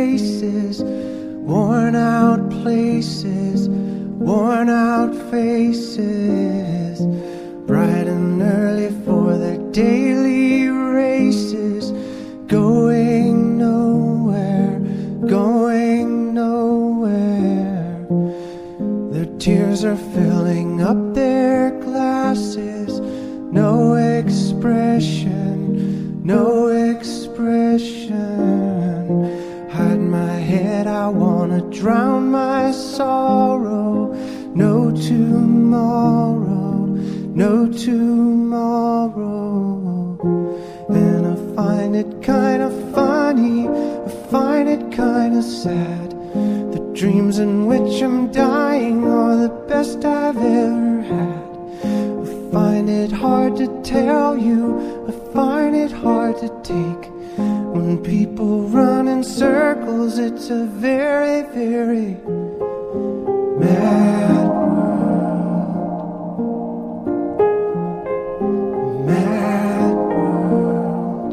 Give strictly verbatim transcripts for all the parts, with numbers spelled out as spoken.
faces, worn out places, worn out faces, bright and early for their daily races, going nowhere, going nowhere. Their tears are filling up their glasses, no expression, no expression. Hide my head, I wanna drown my sorrow. No tomorrow, no tomorrow. And I find it kinda funny, I find it kinda sad. The dreams in which I'm dying are the best I've ever had. I find it hard to tell you, I find it hard to take. When people run in circles, it's a very, very mad world. Mad world.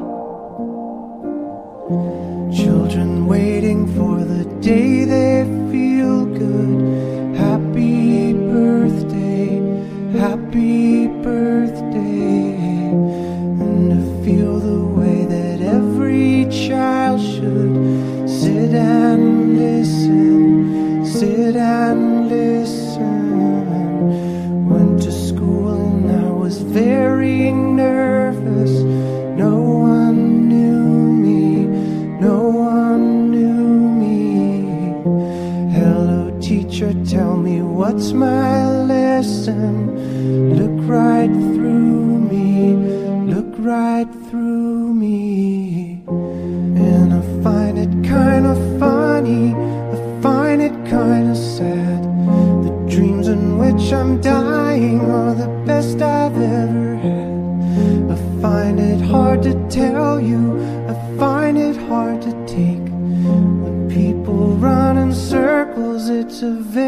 Children waiting for the day they feel good. Happy birthday, happy birthday. And to feel the way that every child should sit and listen, sit and listen. Went to school and I was very nervous. No one knew me, no one knew me. Hello teacher, tell me what's my lesson. Look right through me, look right through me. And I find it kinda funny, I find it kinda sad. The dreams in which I'm dying are the best I've ever had. I find it hard to tell you, I find it hard to take. When people run in circles, it's a very